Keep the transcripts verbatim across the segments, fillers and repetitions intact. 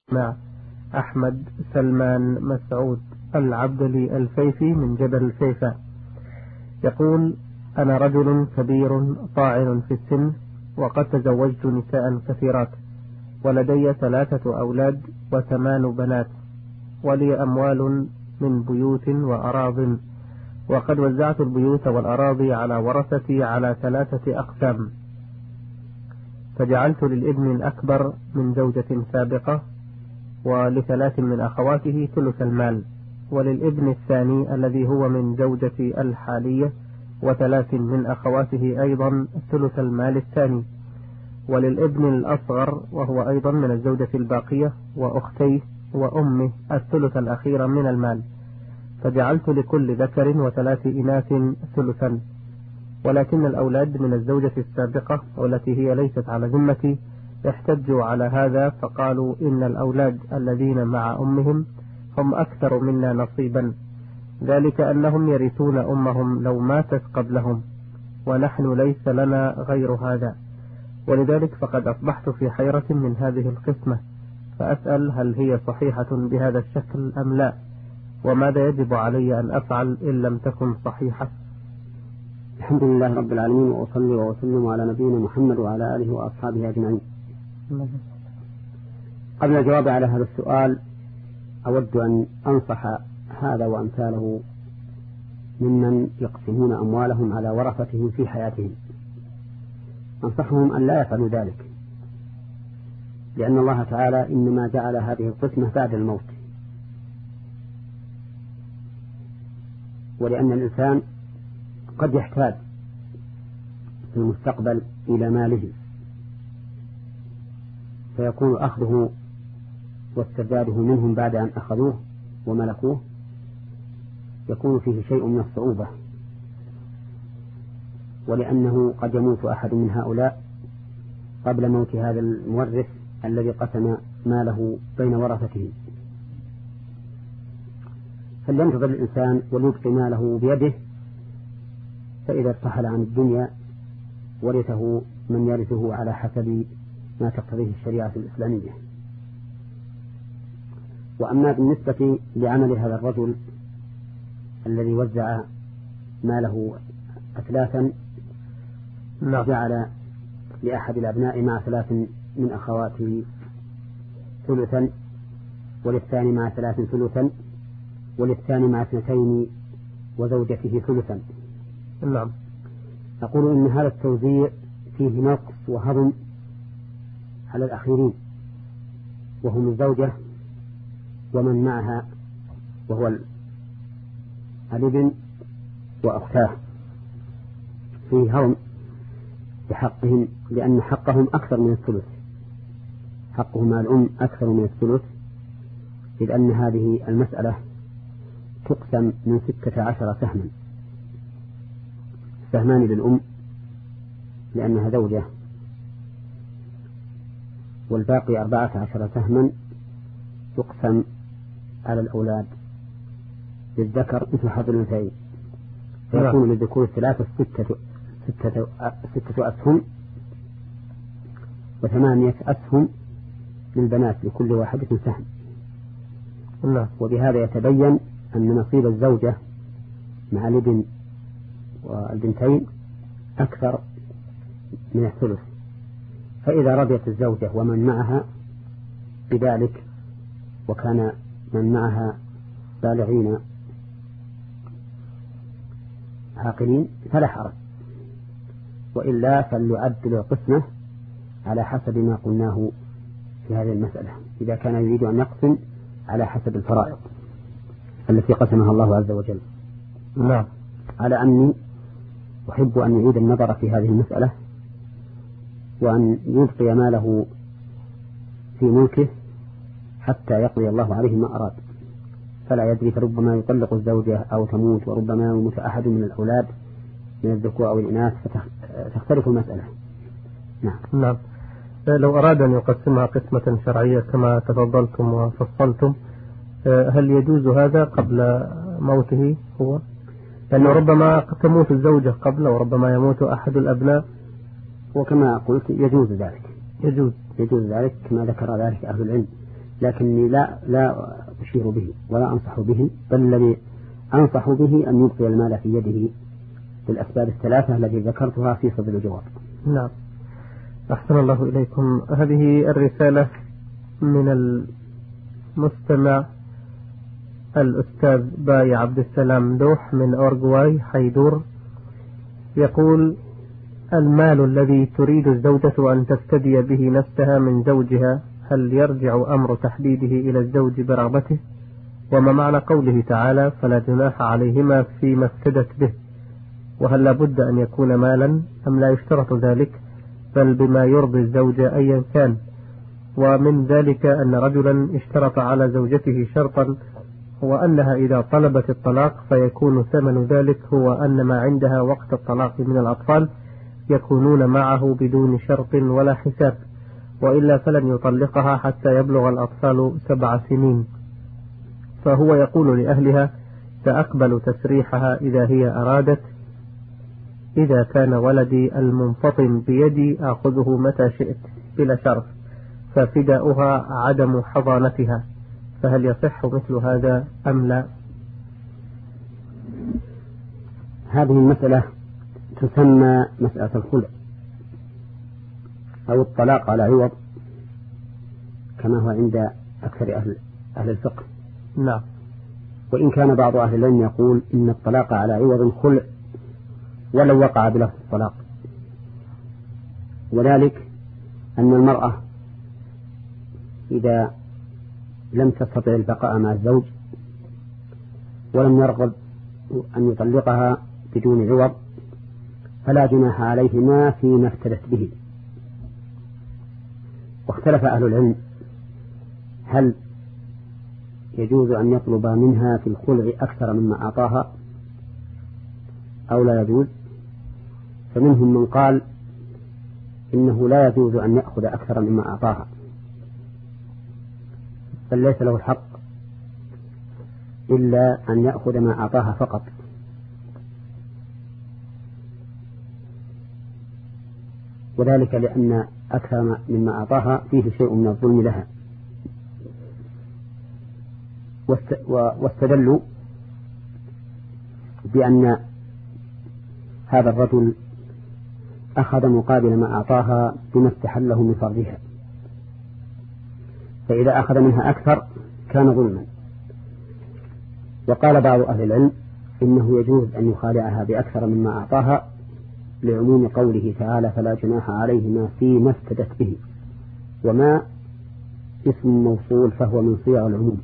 مع أحمد سلمان مسعود العبدلي الفيفي من جبل الفيفا، يقول: أنا رجل كبير طاعن في السن، وقد تزوجت نساء كثيرات، ولدي ثلاثة أولاد وثمان بنات، ولي أموال من بيوت وأراض، وقد وزعت البيوت والأراضي على ورثتي على ثلاثة أقسام، فجعلت للابن الأكبر من زوجة سابقة ولثلاث من أخواته ثلث المال، وللابن الثاني الذي هو من زوجتي الحالية وثلاث من أخواته أيضا ثلث المال الثاني، وللابن الأصغر وهو أيضا من الزوجة الباقية وأختيه وأمه الثلث الأخير من المال، فجعلت لكل ذكر وثلاث إناث ثلثا. ولكن الأولاد من الزوجة السابقة والتي هي ليست على ذمتي احتجوا على هذا، فقالوا إن الأولاد الذين مع أمهم هم أكثر منا نصيبا، ذلك أنهم يرثون أمهم لو ماتت قبلهم، ونحن ليس لنا غير هذا، ولذلك فقد أصبحت في حيرة من هذه القسمة، فأسأل هل هي صحيحة بهذا الشكل أم لا، وماذا يجب علي أن أفعل إن لم تكن صحيحة؟ الحمد لله رب العالمين، وأصلي وأسلم على نبينا محمد وعلى آله وأصحابه أجمعين. قبل الجواب على هذا السؤال أود أن أنصح هذا وأمثاله ممن يقسمون أموالهم على ورثتهم في حياتهم، أنصحهم أن لا يفعلوا ذلك، لأن الله تعالى إنما جعل هذه القسمة بعد الموت، ولأن الإنسان قد يحتاج في المستقبل إلى ماله، فيكون أخذه واسترداده منهم بعد أن أخذوه وملكوه يكون فيه شيء من الصعوبة، ولأنه قد يموت أحد من هؤلاء قبل موت هذا المورث الذي قسم ماله بين ورثته، فلينتظر الإنسان وليبقي ماله بيده، فإذا ارتحل عن الدنيا ورثه من يرثه على حسب ما تقتضيه الشريعة الإسلامية. وأما بالنسبة لعمل هذا الرجل الذي وزع ماله أثلاثا، جعل لأحد الأبناء مع ثلاث من أخواته ثلثا، وللثاني مع ثلاث ثلثا، وللثاني مع اثنتين وزوجته ثلثا. نعم. نقول إن هذا التوزيع فيه نقص وهضم على الأخيرين، وهم الزوجة ومن معها وهو الابن وأختاه، فيه هضم بحقهم، لأن حقهم أكثر من الثلث، حقهم مع الأم أكثر من الثلث، إذ أن هذه المسألة تقسم من ستة عشر سهما، سهمان للأم لأنها زوجة، والباقي أربعة عشر سهما يقسم على الأولاد للذكر مثل حظ الأنثيين، فيكون للذكور الثلاثة ستة ستة ستة أسهم، وثمانية أسهم للبنات لكل واحدة سهم. وبهذا يتبين أن نصيب الزوجة مع الابن والبنتين أكثر من الثلث، فإذا رضيت الزوجة ومن معها بذلك وكان من معها بالغين عاقلين فلا حرج، وإلا فليعدل القسمة على حسب ما قلناه في هذه المسألة، إذا كان يريد أن يقسم على حسب الفرائض التي قسمها الله عز وجل. نعم. على أني أحب أن يعيد النظر في هذه المسألة، وأن يبقي ماله في ملكه حتى يقضي الله عليه ما أراد، فلا يدري، فربما يطلق الزوجة أو تموت، وربما يموت أحد من الأولاد من الذكور أو الإناث، فتختلف المسألة. نعم. نعم. لو أراد أن يقسمها قسمة شرعية كما تفضلتم وفصلتم، هل يجوز هذا قبل موته هو؟ لأنه ربما تموت الزوجة قبل، وربما يموت أحد الأبناء، وكما قلت يجوز ذلك، يجوز يجوز ذلك كما ذكر ذلك أهل العلم، لكني لا لا أشير به ولا أنصح به، بل الذي أنصح به أن يبقي المال في يده بالأسباب الثلاثة التي ذكرتها في صدر الجواب. نعم. أحسن الله إليكم. هذه الرسالة من المستمع الأستاذ باي عبد السلام دوح من أورغواي حيدور، يقول: المال الذي تريد الزوجة أن تفتدي به نفسها من زوجها، هل يرجع أمر تحديده إلى الزوج برغبته؟ وما معنى قوله تعالى: فلا جناح عليهما فيما افتدت به؟ وهل لابد أن يكون مالا أم لا يشترط ذلك، بل بما يرضي الزوجة أيا كان؟ ومن ذلك أن رجلا اشترط على زوجته شرطا، وأنها إذا طلبت الطلاق فيكون ثمن ذلك هو أن ما عندها وقت الطلاق من الأطفال يكونون معه بدون شرط ولا حساب، وإلا فلن يطلقها حتى يبلغ الأطفال سبع سنين. فهو يقول لأهلها: سأقبل تسريحها إذا هي أرادت، إذا كان ولدي المنفطم بيدي آخذه متى شئت بلا شرط، ففداؤها عدم حضانتها، فهل يصح مثل هذا أم لا؟ هذه المسألة تسمى مسألة الخلع أو الطلاق على عوض، كما هو عند أكثر أهل, أهل الفقه. نعم. وإن كان بعض أهل العلم يقول إن الطلاق على عوض خلع ولو وقع بلفظ الطلاق، وذلك أن المرأة إذا لم تستطع البقاء مع الزوج ولم يرغب أن يطلقها بدون عوض فلا جناح عليهما فيما افتدت به. واختلف أهل العلم هل يجوز أن يطلب منها في الخلع أكثر مما أعطاها أو لا يجوز. فمنهم من قال إنه لا يجوز أن يأخذ أكثر مما أعطاها، بل ليس له الحق إلا أن يأخذ ما أعطاها فقط، وذلك لأن أكثر مما أعطاها فيه شيء من الظلم لها. واستدلوا بأن هذا الرجل أخذ مقابل ما أعطاها بما استحله من فرضها، فإذا أخذ منها أكثر كان ظلما. وقال بعض أهل العلم إنه يجوز أن يخالعها بأكثر مما أعطاها لعموم قوله تعالى: فلا جناح عليهما فيما افتدت به، وما اسم موصول فهو من صيغ العموم،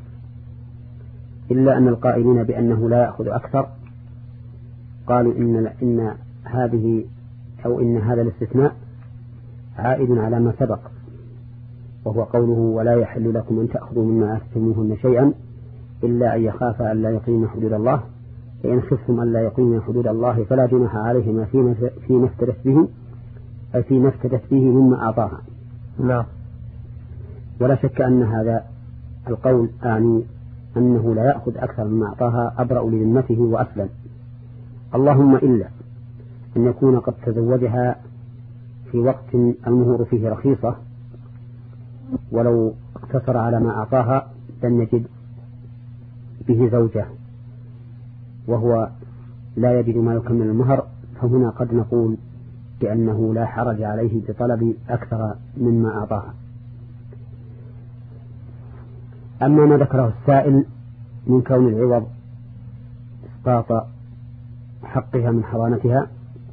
إلا أن القائلين بأنه لا يأخذ أكثر قالوا إن, إن هذه أو إن هذا الاستثناء عائد على ما سبق، وهو قوله: ولا يحل لكم أن تأخذوا مما آتيتموهن شيئا إلا أن يخاف أن لا يقيم حدود الله، فإن خفتم أن لا يقيم حدود الله فلا جناح عليهما فيما افتدت به، أي فيما افتدت به مما أعطاها. نعم. ولا شك أن هذا القول آني أنه لا يأخذ أكثر مما أعطاها أبرأ لذمته وأسلم، اللهم إلا أن يكون قد تزوجها في وقت المهور فيه رخيصة، ولو اقتصر على ما أعطاها لم يجد به زوجة وهو لا يجد ما يكمل المهر، فهنا قد نقول بأنه لا حرج عليه بطلب أكثر مما أعطاها. أما ما ذكره السائل من كون العوض إسقاط حقها من حضانتها،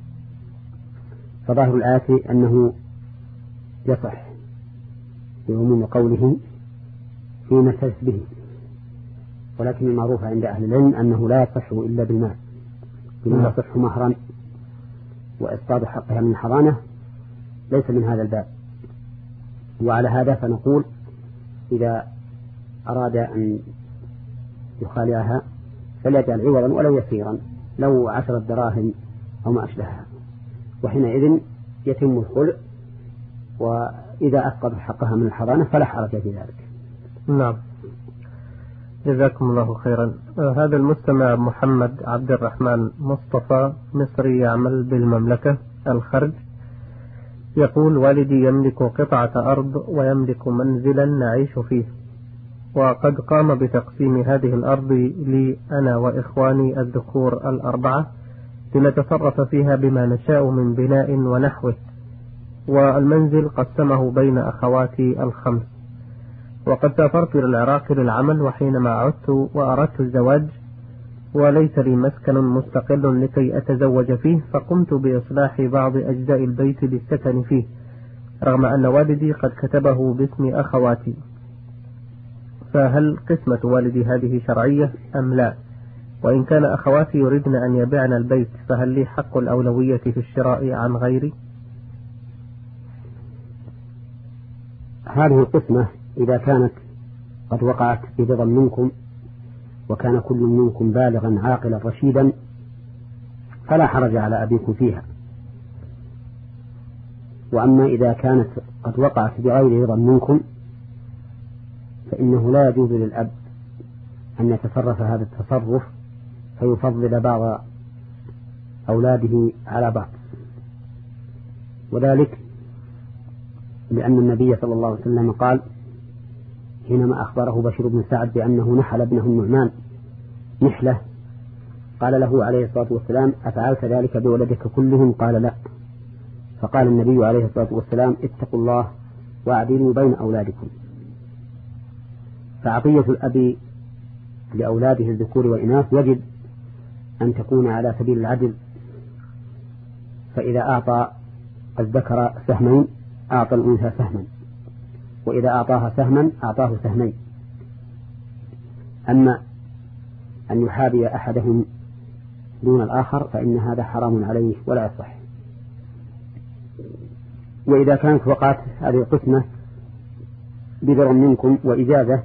فظاهر الآية أنه يصح بعموم قوله فيما افتدت به، ولكن المعروف عند أهل العلم أنه لا يصح إلا بالمال، بما يصح مهرا، وإسقاط حقها من الحضانة ليس من هذا الباب. وعلى هذا فنقول إذا أراد أن يخالعها فليجعل عوضا ولو يسيرا، لو عشرة دراهم أو ما أشبهها، وحينئذ يتم الخلع، وإذا أسقط حقها من الحضانة فلا حرج في ذلك. نعم، جزاكم الله خيرا. آه هذا المستمع محمد عبد الرحمن مصطفى مصري يعمل بالمملكة الخرج، يقول: والدي يملك قطعة أرض ويملك منزلا نعيش فيه، وقد قام بتقسيم هذه الأرض لي أنا وإخواني الذكور الأربعة لنتصرف فيها بما نشاء من بناء ونحوه، والمنزل قسمه بين أخواتي الخمس. وقد سافرت إلى العراق للعمل، وحينما عدت وأردت الزواج وليس لي مسكن مستقل لكي أتزوج فيه، فقمت بإصلاح بعض أجزاء البيت للسكن فيه، رغم أن والدي قد كتبه باسم أخواتي. فهل قسمة والدي هذه شرعية أم لا؟ وإن كان أخواتي يريدن أن يبيعن البيت فهل لي حق الأولوية في الشراء عن غيري؟ هذه القسمة إذا كانت قد وقعت برضا منكم وكان كل منكم بالغا عاقلا رشيدا فلا حرج على أبيكم فيها. وأما إذا كانت قد وقعت بغير رضا منكم فإنه لا يجوز للأب أن يتصرف هذا التصرف فيفضل بعض أولاده على بعض، وذلك لأن النبي صلى الله عليه وسلم قال حينما أخبره بشير بن سعد بأنه نحل ابنه النعمان نحلة، قال له عليه الصلاة والسلام: أفعلت ذلك بولدك كلهم؟ قال لا. فقال النبي عليه الصلاة والسلام: اتقوا الله واعدلوا بين أولادكم. فعطية الأب لأولاده الذكور والإناث يجب أن تكون على سبيل العدل، فإذا أعطى الذكر سهمين أعطى الأنثى سهما، وإذا أعطاها سهما أعطاه سهمين. أما أن يحابي أحدهم دون الآخر فإن هذا حرام عليه ولا يصح. وإذا كانت وقعت هذه القسمة بذر منكم وإجازة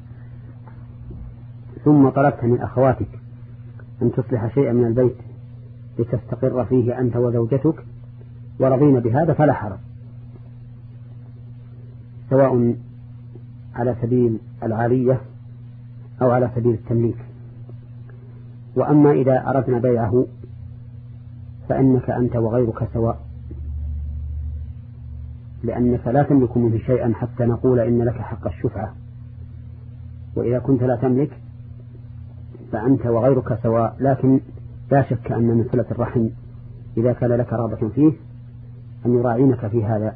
ثم طلبت من أخواتك أن تصلح شيئا من البيت لتستقر فيه أنت وزوجتك ورضين بهذا فلا حرج، سواء على سبيل العالية أو على سبيل التمليك. وأما إذا أردنا بيعه فإنك أنت وغيرك سواء، لأنك لا تملك منه شيئا حتى نقول إن لك حق الشفعة، وإذا كنت لا تملك فأنت وغيرك سواء. لكن لا شك أن من صلة الرحم إذا كان لك رغبة فيه أن يراعينك في هذا،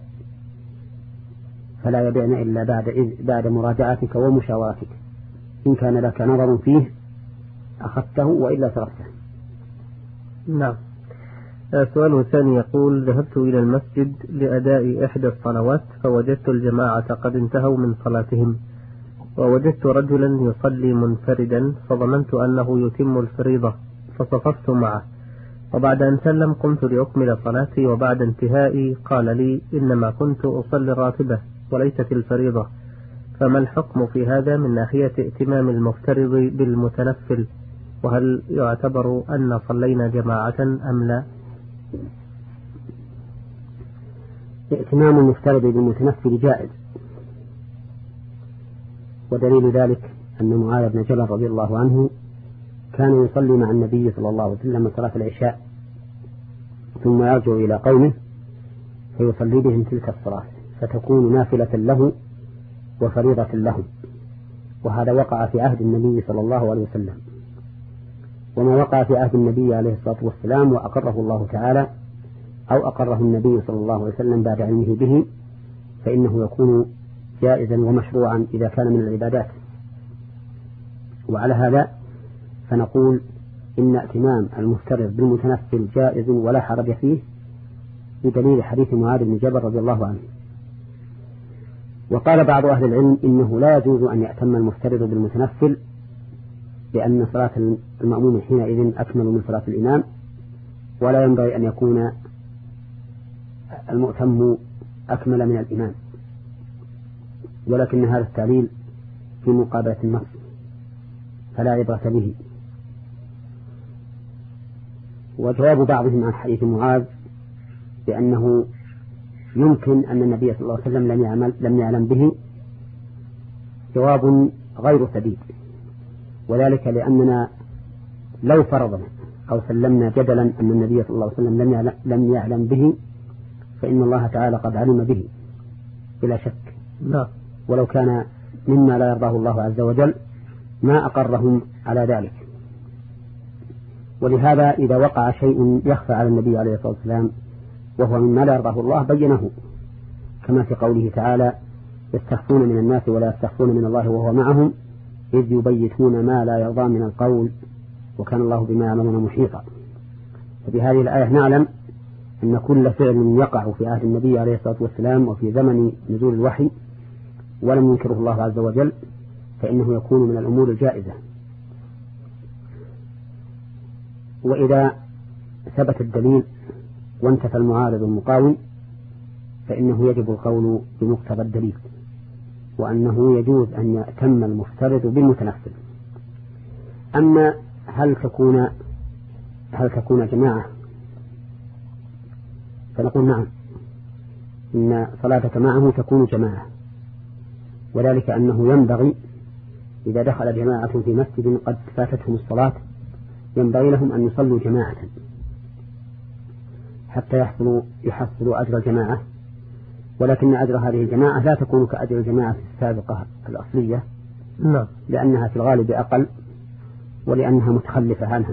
فلا يبيعن إلا بعد إذ بعد مراجعتك ومشاورتك. إن كان لك نظر فيه أخذته وإلا تركته. نعم. سؤال ثاني يقول: ذهبت إلى المسجد لأداء إحدى الصلوات فوجدت الجماعة قد انتهوا من صلاتهم، ووجدت رجلا يصلي منفردا فظننت أنه يتم الفريضة فصففت معه، وبعد أن سلم قمت لأكمل صلاتي، وبعد انتهائي قال لي: إنما كنت أصلي الراتبة وليست الفريضة، فما الحكم في هذا من ناحية ائتمام المفترض بالمتنفل؟ وهل يعتبر أن صلينا جماعة أم لا؟ ائتمام المفترض بالمتنفل جائز، ودليل ذلك أن معاذ بن جبل رضي الله عنه كان يصلي مع النبي صلى الله عليه وسلم صلاة العشاء ثم يرجع إلى قومه فيصلي بهم تلك الصلاة فتكون نافلة له وفريضة لهم، وهذا وقع في عهد النبي صلى الله عليه وسلم. وما وقع في عهد النبي عليه الصلاة والسلام وأقره الله تعالى أو أقره النبي صلى الله عليه وسلم بعد علمه به فإنه يكون جائزا ومشروعا إذا كان من العبادات. وعلى هذا فنقول إن ائتمام المفترض بالمتنفل جائز ولا حرج فيه بدليل حديث معاذ بن جبل رضي الله عنه. وقال بعض أهل العلم إنه لا يجوز أن يأتم المفترض بالمتنفل، لأن صلاة المأموم حينئذ أكمل من صلاة الإمام، ولا ينبغي أن يكون المؤتم أكمل من الإمام، ولكن هذا التعليل في مقابلة النص فلا عبرة به. وجواب بعضهم عن حديث معاذ بأنه يمكن أن النبي صلى الله عليه وسلم لم يعمل لم يعلم به جواب غير سديد، وذلك لأننا لو فرضنا أو سلمنا جدلا أن النبي صلى الله عليه وسلم لم يعلم, لم يعلم به فإن الله تعالى قد علم به بلا شك. لا. ولو كان مما لا يرضاه الله عز وجل ما أقرهم على ذلك. ولهذا إذا وقع شيء يخفى على النبي عليه الصلاة والسلام وهو مما لا يرضاه الله بينه، كما في قوله تعالى: يستخفون من الناس ولا يستخفون من الله وهو معهم إذ يبيتون ما لا يرضى من القول وكان الله بما يعملون محيطا. فبهذه الآية نعلم أن كل فعل يقع في عهد النبي عليه الصلاة والسلام وفي زمن نزول الوحي ولم ينكره الله عز وجل فإنه يكون من الأمور الجائزة. وإذا ثبت الدليل وانتفى المعارض المقاوم فإنه يجب القول بمقتضى الدليل، وأنه يجوز أن يأتم المفترض بالمتنفل. أما هل تكون هل تكون جماعة، فنقول نعم، إن صلاتك معه تكون جماعة، وذلك أنه ينبغي إذا دخل جماعة في مسجد قد فاتتهم الصلاة ينبغي لهم أن يصلوا جماعة حتى يحصلوا يحصلوا أجر الجماعة، ولكن أجر هذه الجماعة لا تكون كأجر الجماعة السابقة الأصلية، لا. لأنها في الغالب أقل ولأنها متخلفة عنها.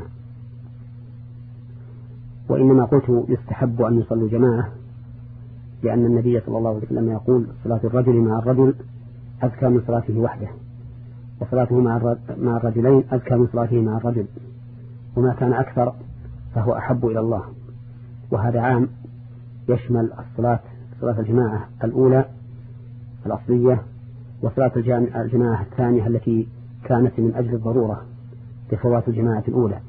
وإنما قلت يستحب أن يصلوا جماعة لأن النبي صلى الله عليه وسلم يقول: صلاة الرجل مع الرجل أزكى من صلاته وحده، وصلاته مع الرجلين أزكى من صلاته مع الرجل، وما كان أكثر فهو أحب إلى الله. وهذا عام يشمل الصلاة صلاة الجماعة الأولى الأصلية وصلاة الجماعة الثانية التي كانت من أجل الضرورة بفوات الجماعة الأولى.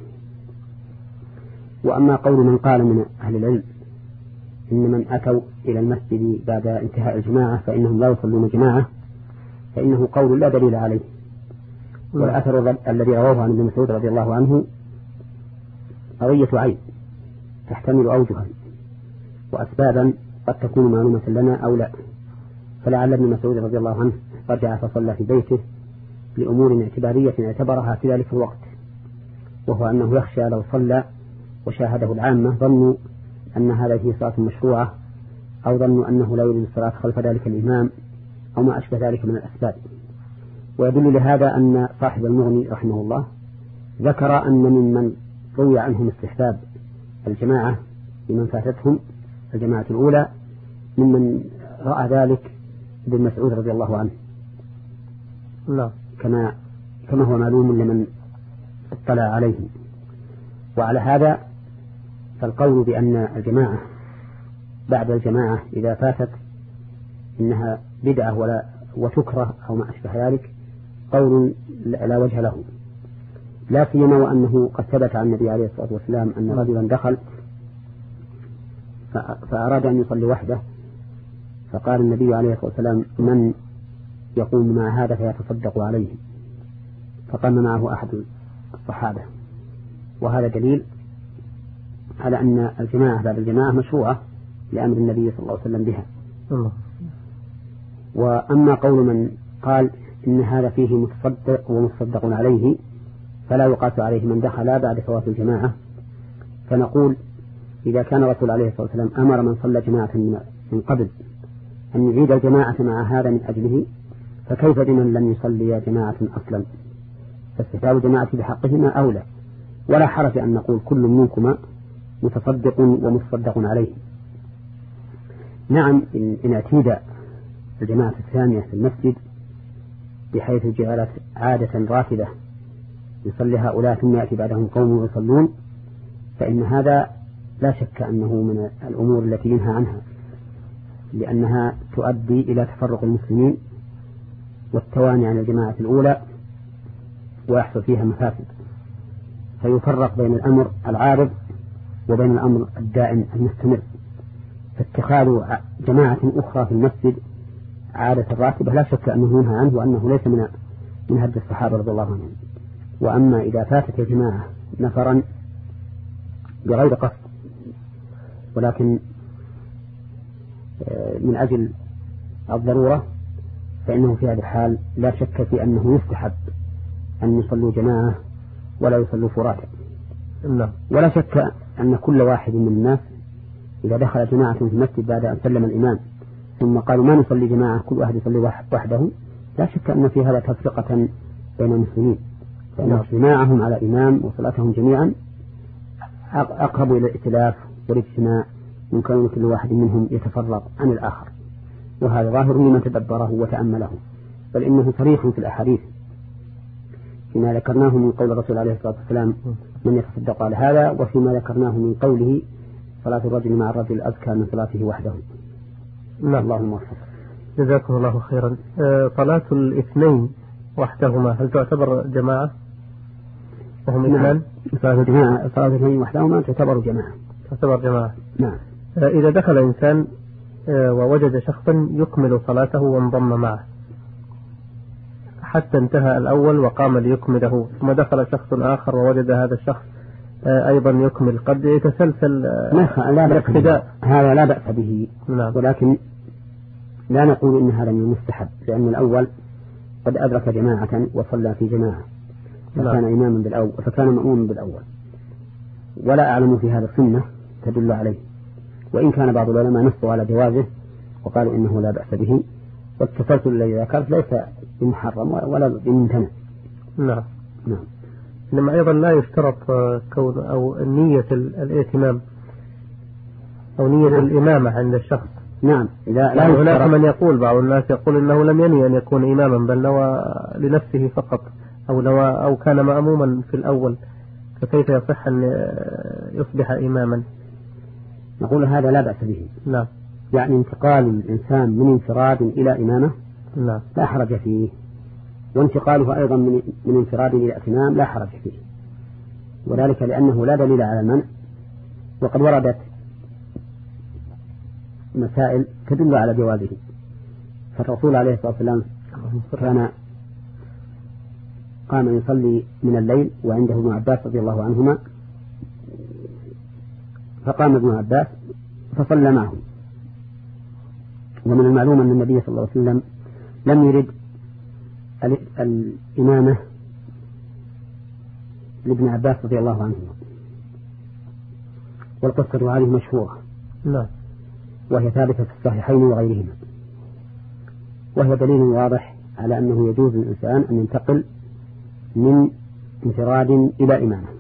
وأما قول من قال من أهل العلم إن من أتوا إلى المسجد بعد انتهاء الجماعة فإنهم لا يصلون جماعة، فإنه قول لا دليل عليه. والأثر الذي رواه عن ابن مسعود رضي الله عنه قضية عين تحتمل أوجها وأسبابا قد تكون معلومة لنا أو لا، فلعل ابن مسعود رضي الله عنه رجع فصلى في بيته لأمور اعتبارية اعتبرها في ذلك الوقت، وهو أنه يخشى لو صلى وشاهده العامة ظنوا أن هذه صلاة مشروعة، أو ظنوا أنه لا يريد الصلاة خلف ذلك الإمام أو ما أشبه ذلك من الأسباب. ويدل لهذا أن صاحب المغني رحمه الله ذكر أن ممن روي عنهم استحباب الجماعة لمن فاتتهم الجماعة الأولى ممن رأى ذلك ابن مسعود رضي الله عنه، لا. كما كما هو معلوم لمن اطلع عليه. وعلى هذا فالقول بأن الجماعة بعد الجماعة إذا فاتت إنها بدعة ولا وتكره أو ما أشبه ذلك قول لا وجه له، لا سيما وأنه قد ثبت عن النبي عليه الصلاة والسلام أن رجلا دخل فأراد أن يصلي وحده، فقال النبي عليه الصلاة والسلام: من يقوم مع هذا فيتصدق عليه؟ فقام معه أحد الصحابة. وهذا دليل على أن الجماعة بعد الجماعة مشروعة لأمر النبي صلى الله عليه وسلم بها. الله. وأما قول من قال إن هذا فيه متصدق ومتصدق عليه فلا يقاس عليه من دخل بعد فوات الجماعة، فنقول إذا كان الرسول عليه الصلاة والسلام أمر من صلى جماعة من قبل أن يعيد الجماعة مع هذا من أجله، فكيف بمن لم يصلي جماعة أصلا؟ فاستحباب الجماعة بحقهما أولى، ولا حرج أن نقول كل منكما متصدق ومتصدق عليه. نعم، إن اعتيد الجماعة الثانية في المسجد بحيث جعلت عادة راتبة يصلي هؤلاء ثم يأتي بعدهم قوم يصلون، فإن هذا لا شك أنه من الأمور التي ينهى عنها، لأنها تؤدي إلى تفرق المسلمين والتواني عن الجماعة الأولى ويحصل فيها مفاسد، فيفرق بين الأمر العارض وبين الأمر الدائم المستمر. فاتخاذ جماعة أخرى في المسجد عادة راتبة لا شك أنه ينهى عنه وأنه ليس من من هدي الصحابة رضي الله عنهم. وأما إذا فاتت الجماعة نفرا بغير قصد ولكن من أجل الضرورة فإنه في هذا الحال لا شك في أنه يستحب أن يصلوا جماعة ولا يصلوا فرادى. ولا شك أن كل واحد من الناس إذا دخل جماعة في المسجد بعد أن سلم الإمام ثم قالوا ما نصلي جماعة كل واحد يصلي وحده، لا شك أن في هذا تفرقة بين المسلمين، فإن اجتماعهم على إمام وصلاتهم جميعا أقرب إلى الائتلاف والاجتماع من كون كل واحد منهم يتفرق عن الآخر، وهذا ظاهر لمن تدبره وتأمله، بل إنه صريح في الأحاديث فيما ذكرناه من قول الرسول عليه الصلاة والسلام من يتصدق على هذا، وفيما ذكرناه من قوله صلاة الرجل مع الرجل أزكى من صلاته وحده. لا اللهم وفق. جزاكم الله خيرا. صلاة الاثنين وحدهما هل تعتبر جماعة وهم اثنان؟ صلاة الجماعة صلاة الاثنين وحدهما تعتبر جماعة. تعتبر جماعة. نعم. إذا دخل إنسان ووجد شخصا يكمل صلاته وانضم معه حتى انتهى الأول وقام ليكمله، ثم دخل شخص آخر ووجد هذا الشخص أيضا يكمل، قد يتسلسل الاقتداء. هذا لا بأس به. نعم. ولكن لا نقول إن هذا من المستحب، لأن الأول قد أدرك جماعة وصلى في جماعة فكان إماما بالأول فكان مأموما بالأول، ولا أعلم في هذا سنة تدل عليه، وإن كان بعض العلماء نصوا على جوازه وقالوا إنه لا بأس به، والتسلسل الذي ذكرت ليس بمحرم ولا بممتنع. نعم. نعم. إنما أيضا لا يشترط كون أو نية الائتمام أو نية نعم. الإمامة عند الشخص. نعم. إذا لا هناك من يقول بعض الناس يقول إنه لم ينوي أن يكون إماما بل نوى لنفسه فقط، أو نوى أو كان مأموما في الأول، فكيف يصح أن يصبح إماما؟ نقول هذا لا بأس به. نعم. يعني انتقال الإنسان من انفراد إلى إمامة نعم. لا حرج فيه، وانتقاله أيضا من من انفراد إلى اتمام لا حرج فيه، وذلك لأنه لا دليل على المنع، وقد وردت مسائل تدل على جوازه. فالرسول عليه الصلاة والسلام كان قام يصلي من الليل وعنده ابن عباس رضي الله عنهما، فقام ابن عباس فصلى معه. ومن المعلوم أن النبي صلى الله عليه وسلم لم يرد الإمامة لابن عباس رضي الله عنه، والقصة هذه مشهورة. لا. وهي ثابتة في الصحيحين وغيرهما، وهي دليل واضح على أنه يجوز للإنسان أن ينتقل من انفراد إلى إمامة.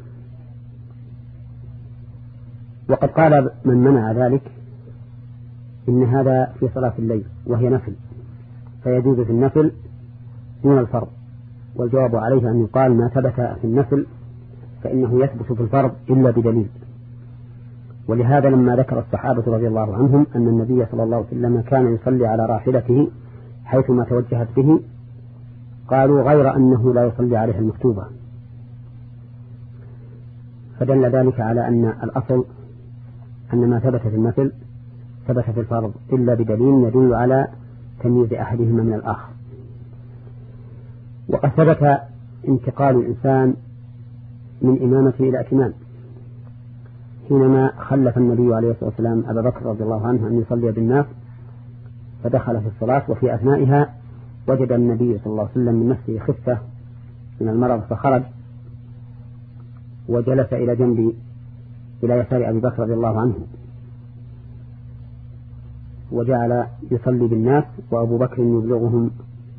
وقد قال من منع ذلك إن هذا في صلاة الليل وهي نفل، فيجوز في النفل دون الفرض، والجواب عليه أن يقال ما ثبت في النفل فإنه يثبت في الفرض إلا بدليل. ولهذا لما ذكر الصحابة رضي الله عنهم أن النبي صلى الله عليه وسلم كان يصلي على راحلته حيثما توجهت به، قالوا غير أنه لا يصلي عليها المكتوبة، فدل ذلك على أن الأصل أن ما ثبت في النفل ثبت في الفرض إلا بدليل يدل على تمييز أحدهما من الآخر. وقد ثبت انتقال الإنسان من إمامة إلى اتمام حينما خلف النبي عليه الصلاة والسلام أبا بكر رضي الله عنه أن يصلي بالناس، فدخل في الصلاة وفي أثنائها وجد النبي صلى الله عليه وسلم من نفسه خفة من المرض، فخرج وجلس إلى جنب إلى يسار أبي بكر رضي الله عنه، وجعل يصلي بالناس وأبو بكر يبلغهم.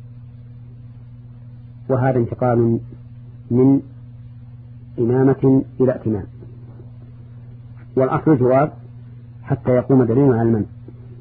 وهذا انتقال من إمامة إلى ائتمام، والأصل الجواب حتى يقوم دليل على المنع.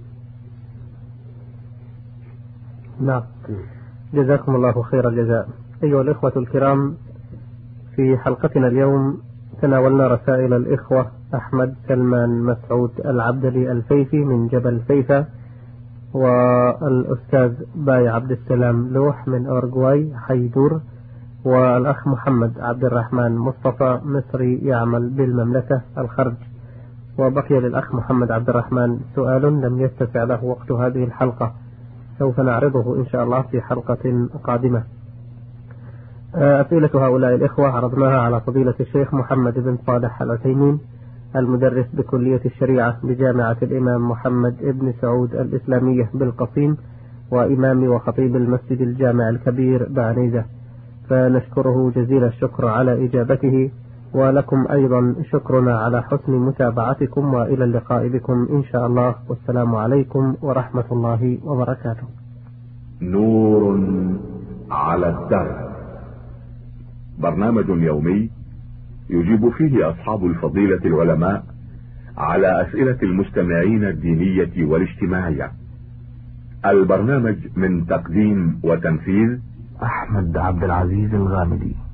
نعم. جزاكم الله خير الجزاء. أيها الإخوة الكرام، في حلقتنا اليوم تناولنا رسائل الإخوة أحمد سلمان مسعود العبدلي الفيفي من جبل فيفا، والأستاذ باي عبد السلام لوح من أورغواي حيدور، والأخ محمد عبد الرحمن مصطفى مصري يعمل بالمملكة الخرج. وبقي للأخ محمد عبد الرحمن سؤال لم يتسع له وقت هذه الحلقة، سوف نعرضه إن شاء الله في حلقة قادمة. أسئلة هؤلاء الإخوة عرضناها على فضيلة الشيخ محمد بن صالح العثيمين المدرس بكلية الشريعة بجامعة الإمام محمد بن سعود الإسلامية بالقصيم، وإمام وخطيب المسجد الجامع الكبير بعنيزة، فنشكره جزيل الشكر على إجابته، ولكم أيضا شكرنا على حسن متابعتكم، وإلى اللقاء بكم إن شاء الله، والسلام عليكم ورحمة الله وبركاته. نور على الدرب، برنامج يومي يجيب فيه أصحاب الفضيلة العلماء على أسئلة المستمعين الدينية والاجتماعية. البرنامج من تقديم وتنفيذ أحمد عبد العزيز الغامدي.